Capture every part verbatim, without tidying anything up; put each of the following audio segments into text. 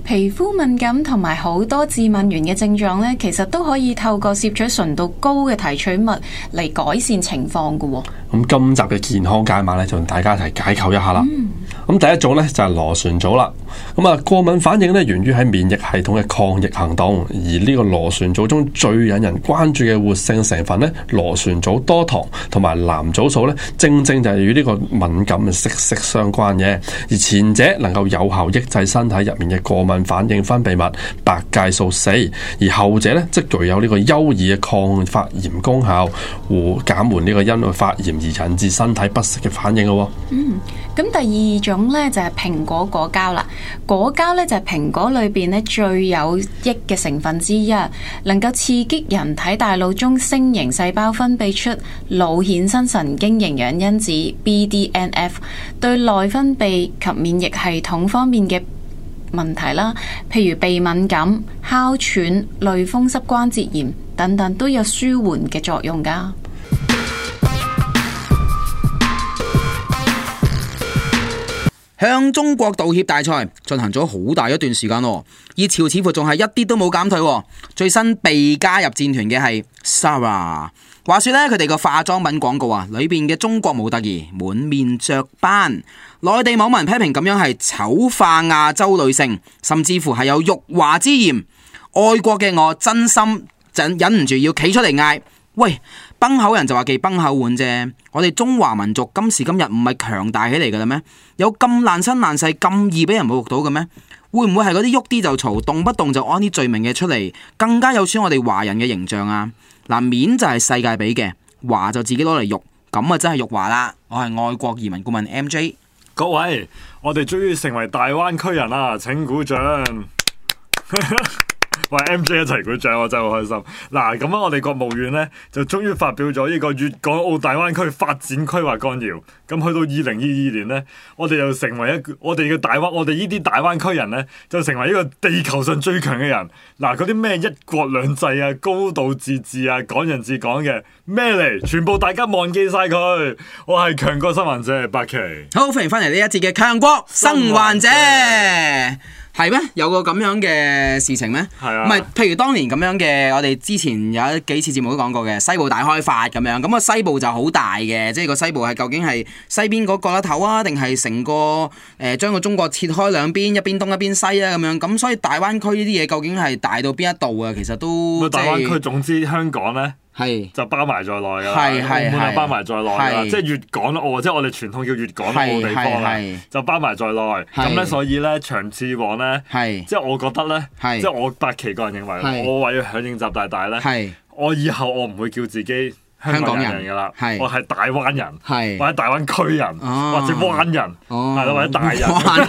皮膚敏感同埋好多致敏原嘅症狀呢，其實都可以透過攝取純度高嘅提取物嚟改善情況嘅。 咁今集嘅健康解碼呢，就同大家一齊解構一下啦。咁、嗯、第一種呢，就係、是、螺旋藻啦。咁啊，過敏反應呢，源於喺免疫系統嘅抗疫行動，而呢個螺旋藻中最引人關注嘅活性成分呢，螺旋藻多糖同埋藍藻素呢，正正就係與呢個敏感息息相關嘅。而前者能夠有效抑制身體入面嘅過敏反應分泌物白介素四，而後者呢，則具有呢個優異嘅抗發炎功效，和減緩呢個因為發炎而引致身體不適嘅反應咯。 嗯，咁第二種呢，就係、是、蘋果果膠啦。果膠呢，就係、是、蘋果裏邊呢最有益嘅成分之一，能夠刺激人體大腦中星形細胞分泌出腦衍生神經營養因子 B D N F， 對內分泌及免疫系統方面嘅問題啦，譬如鼻敏感、哮喘、類風濕關節炎等等，都有舒緩嘅作用噶。 向中國道歉大賽進行咗好大一段時間咯，熱潮似乎仲係一啲都冇減退。最新被加入戰團嘅係 Sarah。話說呢，佢哋個化妝品廣告啊，裏邊嘅中國模特兒滿面雀斑，內地網民批評咁樣係醜化亞洲女性，甚至乎係有辱華之嫌。愛國嘅我真心忍唔住要企出嚟嗌：喂！崩口人就話忌崩口碗啫，我哋中華民族今時今日唔係強大起嚟嘅啦咩？有咁爛身爛世咁易俾人侮辱到嘅咩？會唔會係嗰啲喐啲就嘈，動不動就安啲罪名嘅出嚟，更加有損我哋華人嘅形象啊？嗱，面就係世界俾嘅，華就自己攞嚟辱，咁啊真係辱華啦！我係愛國移民顧問 M J， 各位，我哋終於成為大灣區人啦，請鼓掌！喂 M J 一齊鼓掌，我真係好開心。嗱，咁樣我哋國務院咧就終於發表咗呢個粵港澳大灣區發展規劃綱要。咁去到二零二二年咧，我哋就成為一個我哋嘅大灣，我哋呢啲大灣區人咧就成為一個地球上最強嘅人。嗱，嗰啲咩一國兩制啊、高度自治啊、港人治港嘅咩嚟，全部大家忘記晒佢。我係強國生還者八期。 好，歡迎翻嚟呢一節嘅強國生還者。係咩？有個咁樣嘅事情咩？ 係啊， 唔係，譬如當年咁樣嘅，我哋之前有幾次節目都講過嘅西部大開發咁樣，咁個西部就好大嘅，即係個西部係究竟係西邊嗰個啦頭啊，定係成個誒將個中國切開兩邊，一邊東一邊西啊咁樣，咁所以大灣區呢啲嘢究竟係大到邊一度啊？其實都大灣區總之香港咧。 係就包埋在內㗎啦， 澳門就包埋在內㗎啦，即係粵港澳，即係我哋傳統叫粵港澳地方啦，就包埋在內。咁咧，所以咧長此以往咧，即係我覺得咧，即係我八期個人認為，我為咗響應習大大咧，我以後我唔會叫自己香港人㗎啦，我係大灣人，或者大灣區人，或者灣人，係咯，或者大人，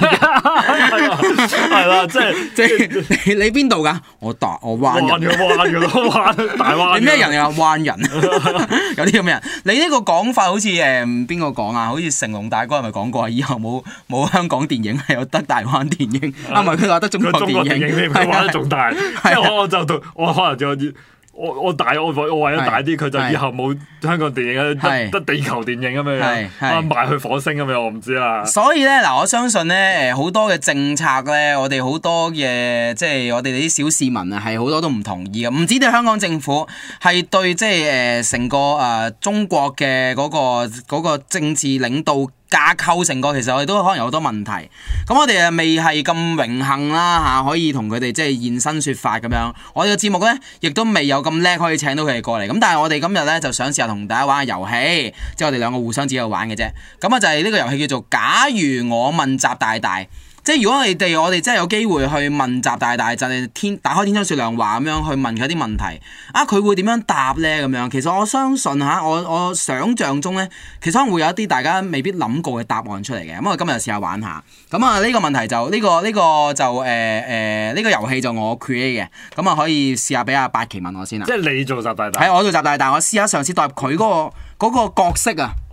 係啦，即係即係你你邊度㗎？我大我灣人， 灣嘅灣嘅咯，灣大灣。 你咩人啊？灣人，有啲咁嘅人。你呢個講法好似誒邊個講啊？好似成龍大哥係咪講過啊？以後冇冇香港電影係有得大灣電影，啊唔係佢話得中國電影， 佢玩得仲大。即係我我就到我可能就我我大我我為咗大啲，佢就以後冇香港電影啊，得得地球電影咁樣樣，啊賣去火星咁樣，我唔知啦。 所以咧嗱，我相信咧誒好多嘅政策咧，我哋好多嘅即係我哋啲小市民啊，係好多都唔同意嘅。唔止對香港政府，係對即係誒成個誒中國嘅嗰個嗰個政治領導架構成個，其實我哋都可能有好多問題。咁我哋啊未係咁榮幸啦嚇，可以同佢哋即係現身說法咁樣。我哋嘅節目咧，亦都未有咁叻可以請到佢哋過嚟。咁但係我哋今日咧就想試下同大家玩下遊戲，即係我哋兩個互相自己玩嘅啫。咁啊就係呢個遊戲叫做假如我問習大大。即係如果你哋我哋真係有機會去問習大大，就係天打開天窗說亮話咁樣去問佢啲問題啊，佢會點樣答呢？咁樣其實我相信嚇，我我想像中呢，其實可能會有一啲大家未必諗過嘅答案出嚟嘅。咁我今日試下玩下。咁啊呢個問題就呢、呢個呢、呢個就誒誒呢個遊戲就我 create 嘅。咁啊可以試下俾阿八奇問我先啦。 即係你做習大大？ 係我做習大大，我試下嘗試代入佢嗰個嗰個角色啊。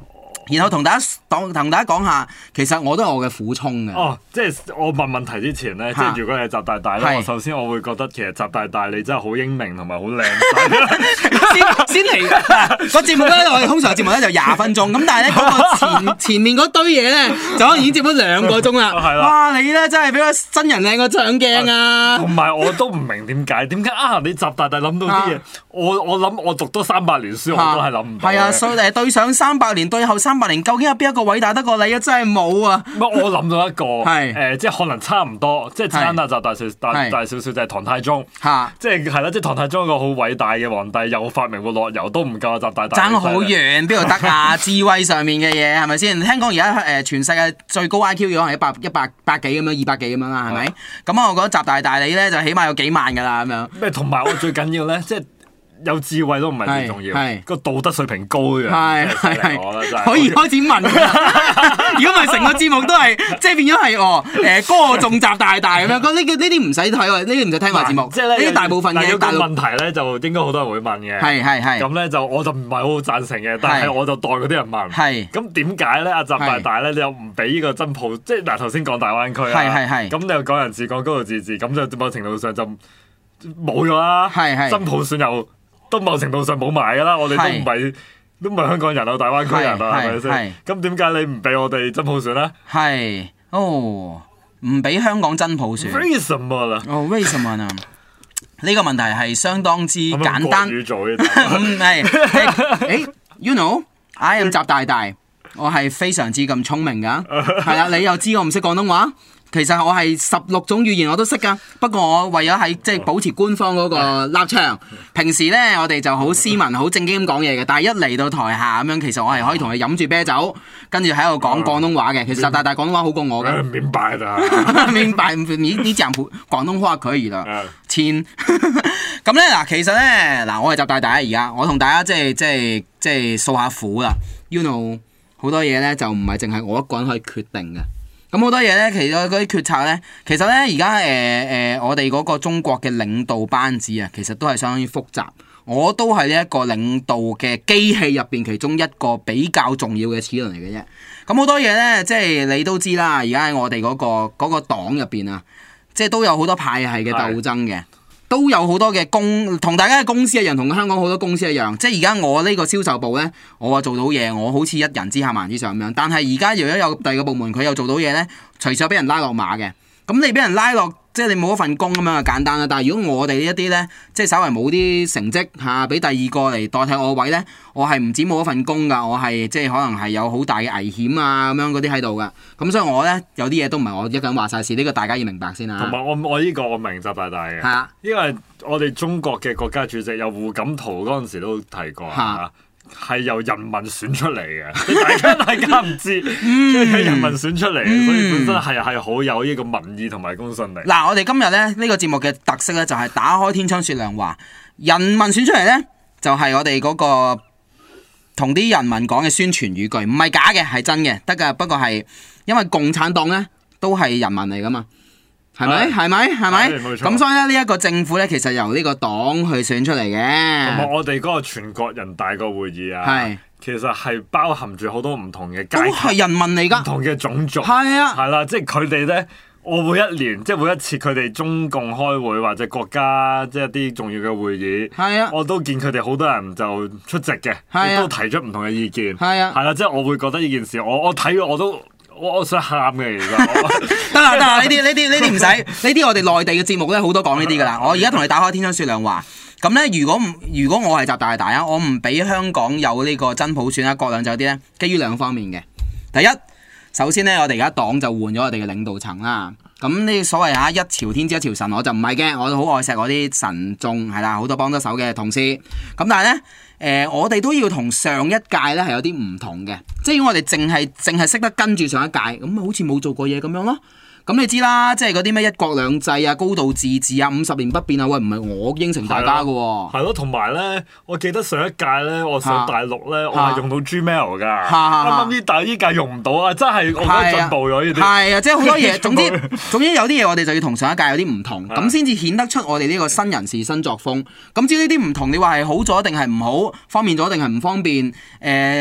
然後同大家講同大家講下，其實我都有我嘅苦衷嘅。 哦，即係我問問題之前咧，即係如果係習大大咧，我首先我會覺得其實習大大你真係好英明同埋好靚仔。 先先嚟個節目咧，我哋通常節目咧就廿分鐘，咁但係咧嗰個前前面嗰堆嘢咧，就可能已經接咗兩個鐘啦。 係啦， 哇！你咧真係比個真人靚過上鏡啊！ 同埋我都唔明點解，點解啊？你習大大諗到啲嘢，我我諗我讀多三百年書我都係諗唔到。 係啊，所以誒對上三百年，對後三百年，究竟有邊一個偉大得過你啊？真係冇啊！ 乜我諗到一個係誒，即係可能差唔多，即係差下習大少大大少少就係唐太宗嚇， 即係係啦，即係唐太宗一個好偉大嘅皇帝，又發明個落油都唔夠啊！習大大爭好遠，邊度得啊？智慧上面嘅嘢係咪先？聽講而家誒全世界最高 I Q 可能係一百一百百幾咁樣，二百幾咁樣啦，係咪？咁啊，我覺得習大大你咧就起碼有幾萬㗎啦，咁樣。 咩？同埋我最緊要咧，即係。有智慧都唔係最重要，個道德水平高嘅， 係係係可以開始問。如果唔係成個節目都係，即係變咗係哦誒歌頌習大大咁樣。咁呢個呢啲唔使睇喎，呢啲唔使聽我節目。 即係呢啲大部分嘅大陸問題咧，就應該好多人會問嘅。 係係係。 咁咧就我就唔係好贊成嘅，但係我就代嗰啲人問。 係。 咁點解咧？阿習大大咧，你又唔俾呢個真普？即係嗱頭先講大灣區啊， 係係係。 咁你又講人治、講高度自治，咁就某程度上就冇咗啦。 係係。 真普選又。都某程度上冇埋㗎啦，我哋都唔係都唔係香港人啊，大灣區人啊，係咪先？咁點解你唔俾我哋真普選咧？ 係哦，唔俾香港真普選。 為什麼啦？ 哦，為什麼呢？呢個問題係相當之簡單。 係咪國語做嘅？ 係誒，you know，I am 習大大，我係非常之咁聰明㗎。係啦，你又知我唔識廣東話？其實我係十六種語言我都識噶，不過我為咗喺即係保持官方嗰個立場，平時咧我哋就好斯文、好正經咁講嘢嘅。但係一嚟到台下咁樣，其實我係可以同佢飲住啤酒，跟住喺度講廣東話嘅。其實習大大廣東話好過我嘅。 明白啦， 明白，你你講普廣東話可以啦。千咁咧嗱，其實咧嗱，我係習大大而家，我同大家即係即係即係訴下苦啦。You know， 好多嘢咧就唔係淨係我一個人可以決定嘅。咁好多嘢咧，其實嗰啲決策咧，其實咧而家誒誒，我哋嗰個中國嘅領導班子啊，其實都係相當於複雜。我都係呢一個領導嘅機器入邊其中一個比較重要嘅齒輪嚟嘅啫。咁好多嘢咧，即係你都知啦。而家喺我哋嗰個嗰個黨入邊啊，即係都有好多派系嘅鬥爭嘅。都有好多嘅公，同大家嘅公司一樣，同香港好多公司一樣。即係而家我呢個銷售部呢，我話做到嘢，我好似一人之下萬之上咁樣。但係而家如果有第二個部門，佢又做到嘢呢，隨時有俾人拉落馬嘅。咁你俾人拉落，即係你冇一份工咁樣就簡單啦。但係如果我哋呢一啲呢，即係稍為冇啲成績嚇，俾、啊、第二個嚟代替我位呢，我係唔止冇一份工㗎，我係即係可能係有好大嘅危險啊咁樣嗰啲喺度㗎。咁所以我呢，有啲嘢都唔係我一個人話晒事，呢、呢個大家要明白先啦。 同埋我我呢個我明習大大嘅， 啊、 因為我哋中國嘅國家主席有胡錦濤嗰陣時都提過啊。係由人民選出嚟嘅，大家大家唔知，即係人民選出嚟，嗯、所以本身係係好有呢個民意同埋公信力。 嗱，我哋今日咧呢、呢個節目嘅特色咧就係打開天窗說亮話，人民選出嚟咧就係、是、我哋嗰個同啲人民講嘅宣傳語句，唔係假嘅，係真嘅，得噶。不過係因為共產黨咧都係人民嚟噶嘛。係咪？係咪？係咪？咁所以咧，呢一個政府咧，其實由呢個黨去選出嚟嘅。 同埋我哋嗰個全國人大個會議啊， 係其實係包含住好多唔同嘅階級， 都係人民嚟㗎， 唔同嘅種族。 係啊， 係啦，即係佢哋咧，我每一年即係每一次佢哋中共開會或者國家即係一啲重要嘅會議， 係啊， 我都見佢哋好多人就出席嘅，亦、啊、都提出唔同嘅意見。 係啊， 係啦，即係我會覺得呢件事，我我睇我都。我我想喊嘅，其實得啦得啦，呢啲呢啲呢啲唔使，呢啲我哋內地嘅節目咧好多講呢啲噶啦。我而家同你打開天窗說亮話，咁咧如果唔如果我係習大大啊，我唔俾香港有呢個真普選啊、國兩制啲咧，基於兩方面嘅。第一，首先咧我哋而家黨就換咗我哋嘅領導層啦。咁呢所謂嚇一朝天子一朝臣，我就唔係嘅，我都好愛錫我啲臣眾係啦，好多幫得手嘅同事。咁但係咧。誒、呃，我哋都要同上一屆咧係有啲唔同嘅，即係如果我哋淨係淨係識得跟住上一屆，咁好似冇做過嘢咁樣咯。咁你知啦，即係嗰啲咩一國兩制啊、高度自治啊、五十年不變啊，喂，唔係我應承大家㗎喎。係咯，同埋咧，我記得上一屆咧，我上大陸咧，我係用到 Gmail 㗎。啱啱呢但係呢屆用唔到啊，真係我覺得進步咗呢啲。係啊，即係好多嘢，總之總之有啲嘢我哋就要同上一屆有啲唔同，咁先至顯得出我哋呢個新人事新作風。咁至於呢啲唔同，你話係好咗定係唔好，方便咗定係唔方便？誒、呃。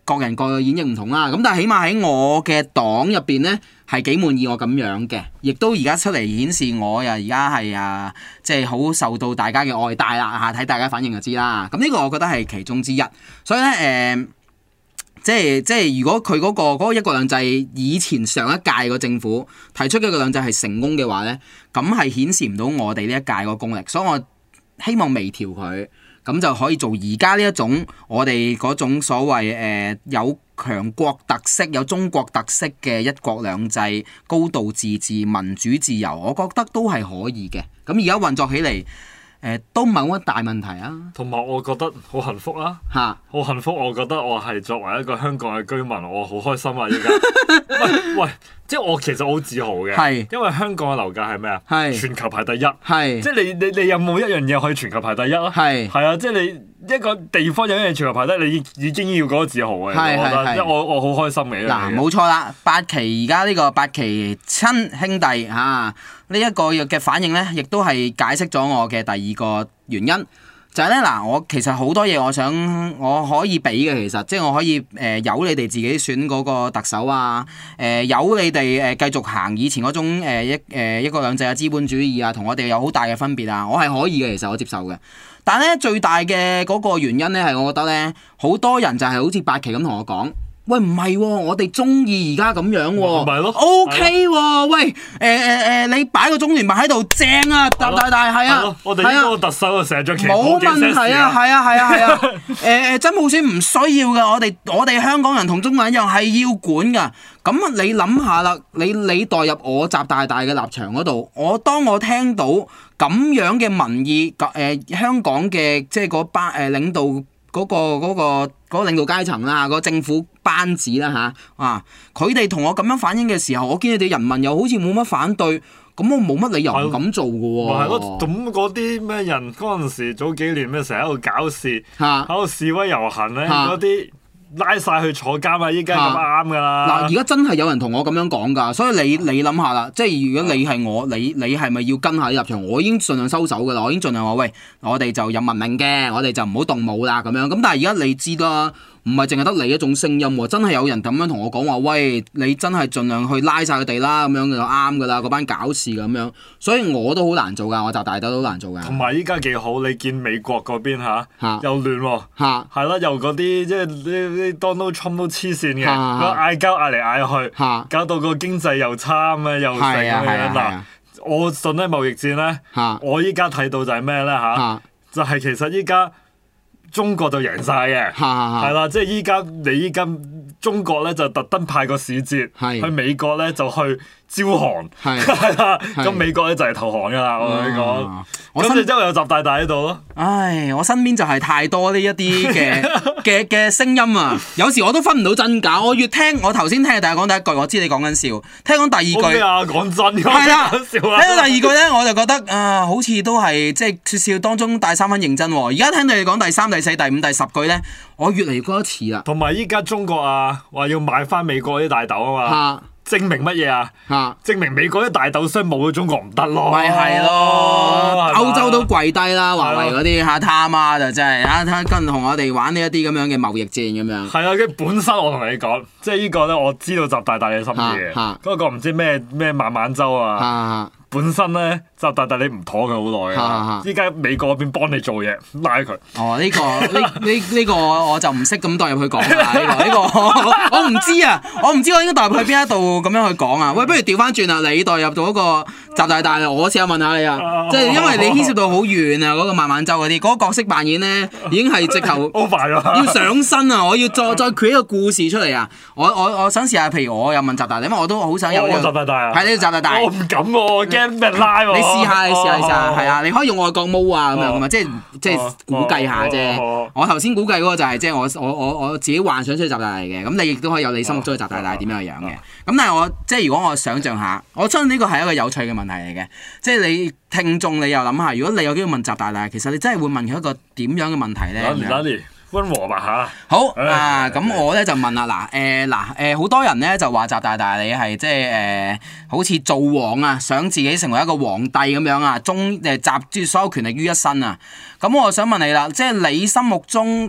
各人各嘅演繹唔同啦。咁但係起碼喺我嘅黨入邊咧，係幾滿意我咁樣嘅，亦都而家出嚟顯示我又而家係啊，即係好受到大家嘅愛戴啦嚇，睇大家反應就知啦。咁呢個我覺得係其中之一，所以咧誒。呃即係即係，如果佢嗰、嗰個嗰、嗰個一國兩制以前上一屆個政府提出嘅一國兩制係成功嘅話呢，咁係顯示唔到我哋呢一屆個功力，所以我希望微調佢，咁就可以做而家呢一種我哋嗰種所謂誒、呃、有強國特色、有中國特色嘅一國兩制、高度自治、民主自由，我覺得都係可以嘅。咁而家運作起嚟。誒都唔係乜大問題啊， 同埋我覺得好幸福啊， 嚇， 好幸福！我覺得我係作為一個香港嘅居民，我好開心啊！依家喂喂，即係我其實好自豪嘅， 係因為香港嘅樓價係咩啊？ 係全球排第一， 係即係你你你有冇一樣嘢可以全球排第一啊？ 係係啊，即係你一個地方有一樣全球排第一，你已經要嗰個自豪嘅， 係我覺得， 係係即係我我好開心嘅。 嗱，冇錯啦，八旗而家呢個八旗親兄弟嚇呢一個嘅反應咧，亦都係解釋咗我嘅第二個原因。就係咧嗱，我其實好多嘢我想我可以俾嘅，其實即係我可以誒、呃、由你哋自己選嗰個特首啊，誒、呃、由你哋誒、呃、繼續行以前嗰種、呃、一誒、呃、一國兩制嘅資本主義啊，同我哋有好大嘅分別啊，我係可以嘅，其實我接受嘅。但係咧最大嘅嗰個原因咧係我覺得咧，好多人就係好似八旗咁同我講。喂，唔係喎，我哋中意而家咁樣喎、哦， 咪咯 ，OK 喎、哦，喂，誒誒誒，你擺個中聯辦喺度正啊，大大大係啊， 我哋呢個特首啊，成日着旗袍冇問題啊，係啊係啊係啊，誒誒，真普選唔需要嘅，我哋我哋香港人同中國人一樣係要管㗎。咁你諗下啦，你你代入我習大大嘅立場嗰度，我當我聽到咁樣嘅民意，誒、呃、香港嘅即係嗰班誒領導嗰、嗰個嗰、嗰個嗰、嗰個領導階層啦，嗰個政府班子啦嚇，啊，佢哋同我咁樣反映嘅時候，我見你哋人民又好似冇乜反對，咁我冇乜理由唔咁做嘅喎。 咪係咯，咁嗰啲咩人嗰陣時早幾年咩成日喺度搞事，喺度示威遊行咧，嗰啲拉晒去坐監啊！依家咁啱㗎啦。嗱， 而家真係有人同我咁樣講㗎，所以你你諗下啦，即係如果你係我，你你係咪要跟下啲立場？我已經盡量收手㗎啦，我已經盡量話喂，我哋就有文明嘅，我哋就唔好動武啦咁樣。咁但係而家你知啦。唔係淨係得你一種聲音喎，真係有人咁樣同我講話，喂，你真係盡量去拉晒佢哋啦，咁樣就啱㗎啦，嗰班搞事咁樣，所以我都好難做㗎，我習大大都好難做㗎。 同埋依家幾好，你見美國嗰邊嚇、啊、又亂喎、 啊， 係啦，又嗰啲即係啲啲 Donald Trump 都黐線嘅，個嗌交嗌嚟嗌去，啊、搞到個經濟又差咁又成咁樣嗱。我信咧貿易戰咧，啊、我依家睇到就係咩咧嚇？就係其實依家。中國就贏晒嘅，係啦，即係依家你依家中國咧就特登派個使節去美國咧就去招降，係啦，咁美國咧就係投降噶啦，我同你講，咁你之後有習大大喺度咯。 唉，我身邊就係太多呢一啲嘅嘅嘅聲音啊，有時我都分唔到真假。我越聽，我頭先聽大家講第一句，我知你講緊笑，聽講第二句， 咩啊？講真， 係啦，聽到第二句咧，我就覺得啊，好似都係即係説笑當中帶三分認真。而家聽到你講第三、第四、第五、第十句咧，我越嚟越覺得似啦。 同埋依家中國啊，話要買翻美國啲大豆啊嘛。證明乜嘢啊？啊證明美國啲大豆商冇咗中國唔得咯， 咪係咯，歐洲都跪低啦，華為嗰啲嚇貪啊就真係嚇，跟同我哋玩呢一啲咁樣嘅貿易戰咁樣。 係啊，跟本身我同你講，即係呢個咧，我知道習大大嘅心意嘅。嗰個唔知咩咩孟晚舟啊。啊啊本身咧，習大大你唔妥佢好耐啊！依家美國嗰邊幫你做嘢，拉佢。 哦，呢、這個呢呢呢個我就唔識咁代入去講啦。呢、這個呢、這個我唔知啊，我唔知我應該代入去邊一度咁樣去講啊。喂，不如調翻轉啊，你代入到嗰個習大大，我試下問下你啊。即係因為你牽涉到好遠啊，嗰、那個孟晚舟嗰啲，嗰、那個角色扮演咧已經係直頭要上身啊！我要再再 create 一個故事出嚟啊！我我我想試下，譬如我有問習大大，因為我都好想有、這個。 習大大啊！ 係呢個習大大。 我唔敢喎、啊，驚俾人拉喎。 你試下，你試下，你試下，係啊！你可以用外國毛啊咁樣噶嘛，即係即係估計下啫。我頭先估計嗰個就係即係我我我我自己幻想出習大大嘅，咁你亦都可以有你心目中嘅習大大點樣嘅樣嘅。咁但係我即係如果我想像下，我相信呢個係一個有趣嘅問題嚟嘅。即係你聽眾，你又諗下，如果你有機會問習大大，其實你真係會問佢一個點樣嘅問題咧？ 溫和吧嚇， 好啊！咁我咧就問啦，嗱誒嗱誒，好多人咧就話習大大你係即係誒，好似做王啊，想自己成為一個皇帝咁樣啊，中誒集住所有權力於一身啊！咁我就想問你啦，即係你心目中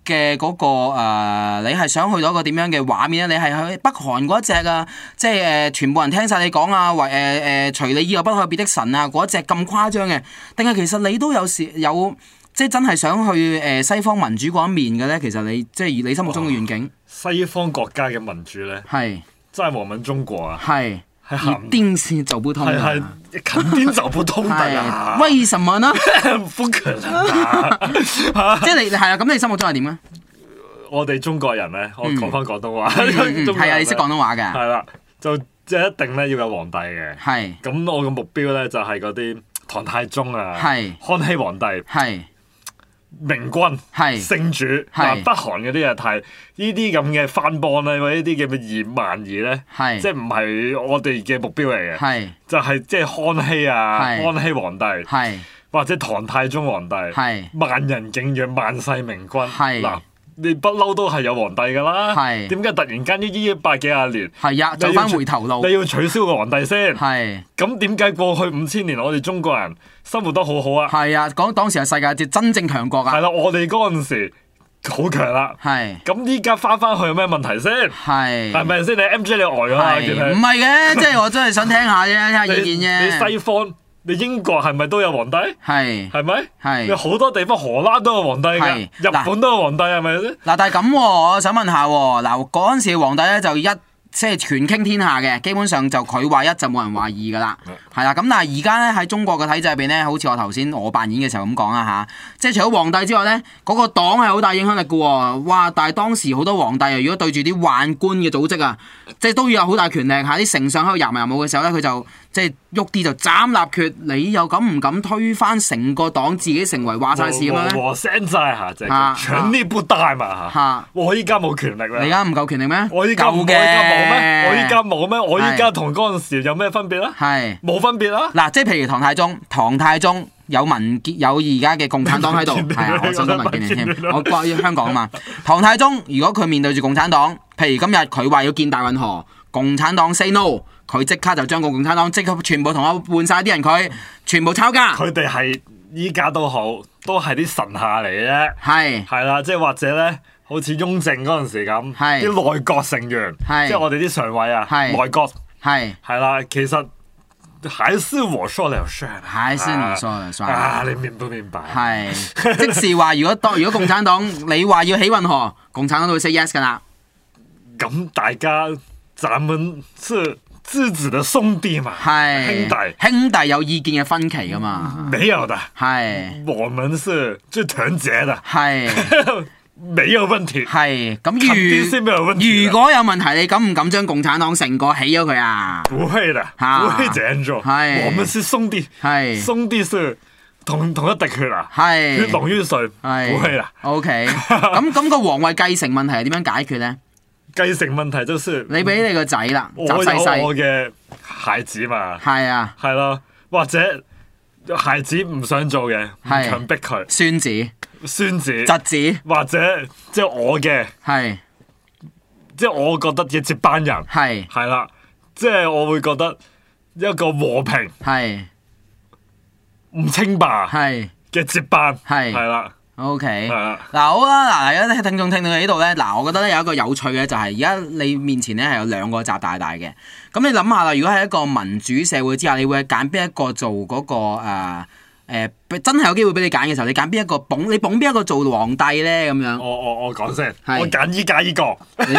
嘅嗰、個、呃、你係想去到一個點樣嘅畫面咧？你係去北韓嗰一隻啊，即係誒、呃、全部人聽晒你講啊，為誒誒除你以外不可有別的神啊嗰一隻咁誇張嘅，定係其實你都有時有即係真係想去誒、呃、西方民主嗰一面嘅咧？其實你即係你心目中嘅願景， 哦、西方國家嘅民主咧， 係真係我們中國啊， 係。 係電線走不通啊！ 係係肯定走不通的啦。 為什麼呢？ 不可能啊！ 即係你係啊，咁你心目中係點咧？ 我哋中國人咧，我講翻廣東話， 係啊，你識廣東話嘅。 係啦，就即係一定咧要有皇帝嘅。係。咁我嘅目標咧就係嗰啲唐太宗啊，康熙皇帝。係。明君係聖主，嗱北韓嗰啲啊，太呢啲咁嘅藩邦咧，或者呢啲嘅二萬二咧，即係唔係我哋嘅目標嚟嘅，就係即係康熙啊，康熙皇帝，或者唐太宗皇帝，萬人敬仰，萬世明君。嗱，你不嬲都係有皇帝噶啦，點解突然間呢呢百幾廿年係呀走翻回頭路？ 你要取消個皇帝先， 係咁點解過去五千年我哋中國人生活得好好啊？ 係啊，講當時係世界嘅真正強國啊！ 係啦，我哋嗰陣時好強啦。係咁依家翻翻去有咩問題先？係係咪先？你 M J 你呆咗啊？ 唔係嘅，即係我真係想聽下啫，聽下意見啫。 你西方，你英國係咪都有皇帝？係係咪？係你好多地方，荷蘭都有皇帝嘅，日本都有皇帝，係咪先？ 嗱，但係咁，我想問下，嗱嗰陣時嘅皇帝咧就一。即係全傾天下嘅，基本上就佢話一就冇人話二噶啦，係啦。咁但係而家咧喺中國嘅體制入邊咧，好似我頭先我扮演嘅時候咁講啦吓，即係除咗皇帝之外咧，嗰、那個黨係好大影響力嘅喎。哇！但係當時好多皇帝啊，如果對住啲宦官嘅組織啊，即係都要有好大權力嚇。啲丞相喺度吟吟舞嘅時候咧，佢就即係喐啲就斬立決。你又敢唔敢推翻成個黨，自己成為話晒事咁樣咧？ 我現在嚇就係權力不大嘛嚇，我依家冇權力啦。 你而家唔夠權力咩？ 我依家冇嘅。我依家冇咩？我依家同嗰陣時有咩分別啊？係冇分別啊！ 嗱，即係譬如唐太宗，唐太宗有民建有而家嘅共產黨喺度，係啊，我想講民建聯添。我關於香港啊嘛。唐太宗如果佢面對住共產黨，譬如今日佢話要建大運河，共產黨 say no， 佢即刻就將個共產黨即刻全部同我換晒啲人，佢全部抄家。 佢哋係依家都好，都係啲神下嚟嘅啫。係係啦，即係或者咧。好似雍正嗰陣時咁，啲內閣成員，即係我哋啲常委啊，內閣係係啦，其實還是我說了算， 還是你說了算啊！你明不明白？ 係即是話，如果當如果共產黨你話要起運河，共產黨都會 say yes 噶啦。 咁大家，咱們是自己的兄弟嘛，兄弟兄弟有意見嘅分歧噶嘛？ 沒有的， 係我們是最團結的， 係。 沒有問題， 係咁如如果有問題，你敢唔敢將共產黨成個起咗佢啊？ 不會的，不會這樣做。係，我們是兄弟，係兄弟是同同一滴血啊，係血濃於水，係不會啦。 OK，咁咁個皇位繼承問題係點樣解決咧？ 繼承問題就是你俾你個仔啦， 我有我嘅孩子嘛，係啊，係咯，或者孩子唔想做嘅，唔強迫佢， 孫子。 孫子、 侄子， 或者即係我嘅，係即係我覺得嘅接班人，係係啦，即係我會覺得一個和平，係唔稱霸，係嘅接班，係係啦。 OK，嗱好啦，嗱而家聽眾聽到喺呢度咧，嗱我覺得咧有一個有趣嘅就係而家你面前咧係有兩個習大大嘅，咁你諗下啦，如果喺一個民主社會之下，你會揀邊一個做嗰個誒？誒、呃，真係有機會俾你揀嘅時候，你揀邊一個捧？你捧邊一個做皇帝咧？咁樣， 我我我講先，我揀依家依個。喂，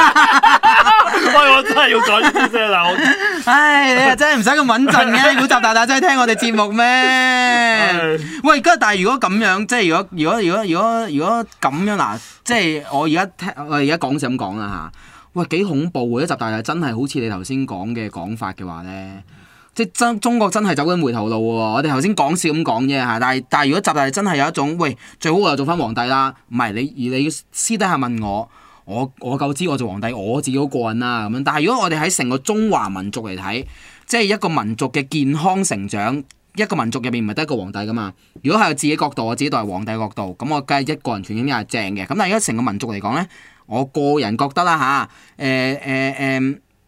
我真係要講呢啲先啦。 唉，你又真係唔使咁穩陣嘅，估習大大真係聽我哋節目咩？喂，但係如果咁樣，即係如果如果如果如果如果咁樣嗱，即係我而家聽我而家講就咁講啦吓。喂，幾恐怖嘅！習大大真係好似你頭先講嘅講法嘅話咧。即係真中國真係走緊回頭路喎！我哋頭先講笑咁講啫嚇，但係但係如果習大大真係有一種，喂，最好我就做翻皇帝啦，唔係你而你私底下問我，我我夠知我做皇帝，我自己好過癮啦咁樣。但係如果我哋喺成個中華民族嚟睇，即係一個民族嘅健康成長，一個民族入面唔係得一個皇帝噶嘛。如果係自己角度，我自己當係皇帝角度，咁我梗係一個人全權係正嘅。咁但係而家成個民族嚟講咧，我個人覺得啦吓，誒誒誒。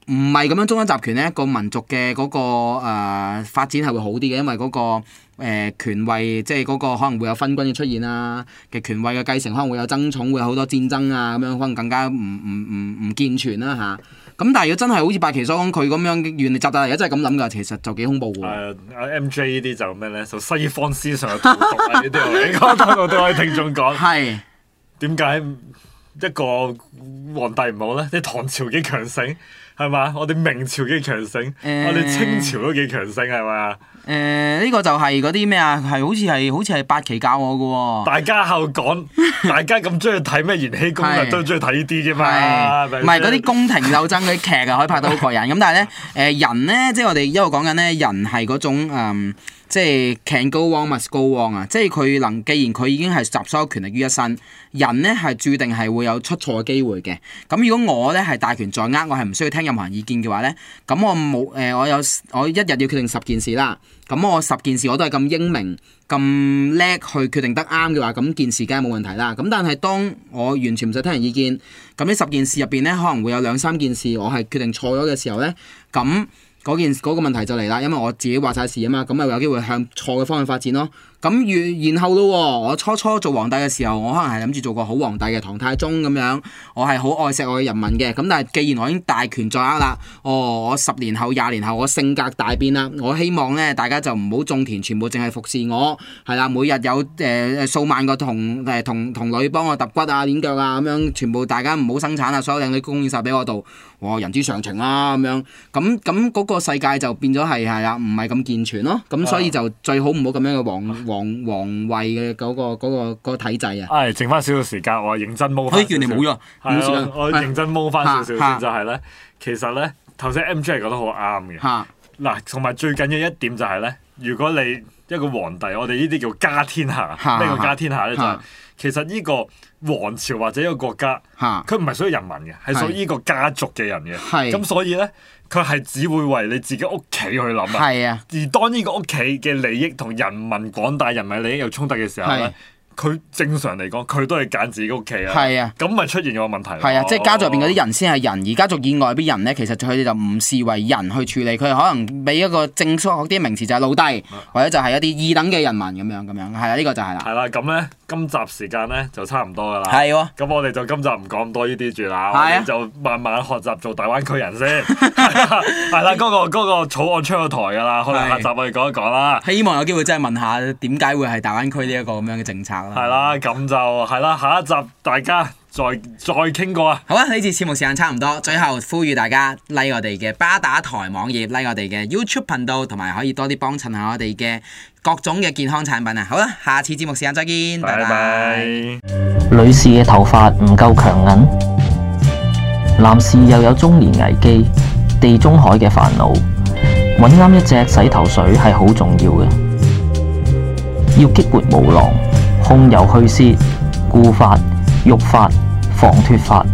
唔係咁樣中央集權呢個民族嘅嗰、嗰個誒、呃、發展係會好啲嘅，因為嗰、嗰個誒、呃、權位，即係嗰個可能會有分軍嘅出現啊，嘅權位嘅繼承可能會有爭寵，會有好多戰爭啊，咁樣可能更加唔唔唔唔健全啦嚇。咁但係如果真係好似八旗所講佢咁樣，原來習大大而家真係咁諗㗎，其實就幾恐怖喎。 誒阿 M J 呢啲就咩咧？就西方思想嘅荼毒啊！呢啲我哋講到對我哋聽眾講。 係點解一個皇帝唔好咧？你唐朝幾強盛係嘛？我哋明朝幾強盛， 呃、 我哋清朝都幾強盛係嘛？ 誒呢、呃這個就係嗰啲咩啊？係好似係好似係八旗教我嘅喎、哦。 大家後講，大家咁中意睇咩《延禧攻略》都中意睇呢啲啫嘛。 唔係嗰啲宮廷鬥爭嗰啲劇啊，可以拍到好過癮。咁但係咧，誒人咧，即係我哋一路講緊咧，人係嗰種、嗯、即係 can go wrong must go wrong 啊！即係佢能，既然佢已經係集所有權力於一身，人咧係注定係會有出錯嘅機會嘅。咁如果我咧係大權在握，我係唔需要聽任何人意見嘅話咧，咁我冇誒、呃，我有我一日要決定十件事啦。咁我十件事我都係咁英明、咁叻去決定得啱嘅話，咁件事梗係冇問題啦。咁但係當我完全唔使聽人意見，咁呢十件事入邊咧，可能會有兩三件事我係決定錯咗嘅時候咧，咁嗰件嗰、嗰個問題就嚟啦，因為我自己話晒事啊嘛，咁咪有機會向錯嘅方向發展咯。咁然然後咯，我初初做皇帝嘅時候，我可能係諗住做個好皇帝嘅唐太宗咁樣，我係好愛錫我嘅人民嘅。咁但係既然我已經大權在握啦，哦，我十年後、廿年後我性格大變啦，我希望咧大家就唔好種田，全部淨係服侍我，係啦，每日有誒誒、呃、數萬個童誒童童女幫我揼骨啊、攆腳啊咁樣，全部大家唔好生產啊，所有靚女供應晒俾我度，哇，人之常情啦咁樣，咁咁嗰個世界就變咗係係啊，唔係咁健全咯，咁所以就最好唔好咁樣嘅皇。皇皇位嘅嗰、嗰個嗰、嗰個嗰個體制啊！ 唉，剩翻少少時間，我認真摸翻。 可以叫你冇咗，冇時間。 我認真摸翻少少先， 啊、 就係咧，其實咧，頭先 M J 係講得好啱嘅。 嚇嗱、啊，同埋最緊要一點就係咧，如果你一個皇帝，我哋呢啲叫家天下。咩叫家天下咧？就係、是、其實呢個皇朝或者一個國家，佢唔係屬於人民嘅，係屬於呢個家族嘅人嘅。咁是所以咧。佢係只會為你自己屋企去諗啊！係啊，而當呢個屋企嘅利益同人民廣大人民利益有衝突嘅時候咧，佢正常嚟講，佢都係揀自己屋企啊。係啊，咁咪出現咗個問題。係啊，即係家族入邊嗰啲人先係人，而家族以外啲人咧，其實佢哋就唔視為人去處理，佢可能俾一個正式學啲名詞就係奴隸，或者就係一啲二等嘅人民咁樣咁樣。係啊，呢個就係啦。係啦，咁咧今集時間咧就差唔多噶啦。係喎。咁我哋就今集唔講咁多呢啲住啦，我哋就慢慢學習做大灣區人先。係啦，嗰個嗰個草案出咗台噶啦，可能下集我哋講一講啦。希望有機會真係問下點解會係大灣區呢一個咁樣嘅政策。係啦，咁就係啦，下一集大家再再傾過啊！好啊，呢次節目時間差唔多，最後呼籲大家 like 我哋嘅巴打台網頁 like 我哋嘅 YouTube 頻道，同埋可以多啲幫襯下我哋嘅各種嘅健康產品啊！好啦，下次節目時間再見，拜拜。拜拜。 女士嘅頭髮唔夠強韌，男士又有中年危機、地中海嘅煩惱，揾啱一隻洗頭水係好重要嘅，要激活毛囊。控油去屑、固髮、育髮、防脫髮。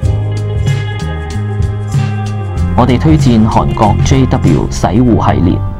我哋推薦韓國 J W 洗護系列。